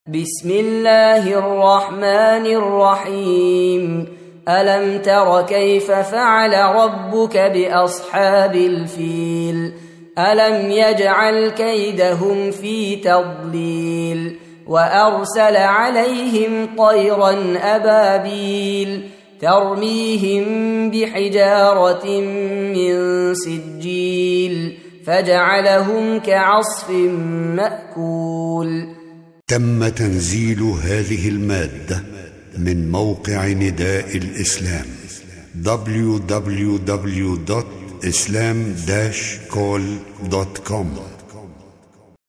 بسم الله الرحمن الرحيم. ألم تر كيف فعل ربك بأصحاب الفيل؟ ألم يجعل كيدهم في تضليل وأرسل عليهم طيرا أبابيل ترميهم بحجارة من سجيل فجعلهم كعصف مأكول. تم تنزيل هذه المادة من موقع نداء الإسلام www.islam-call.com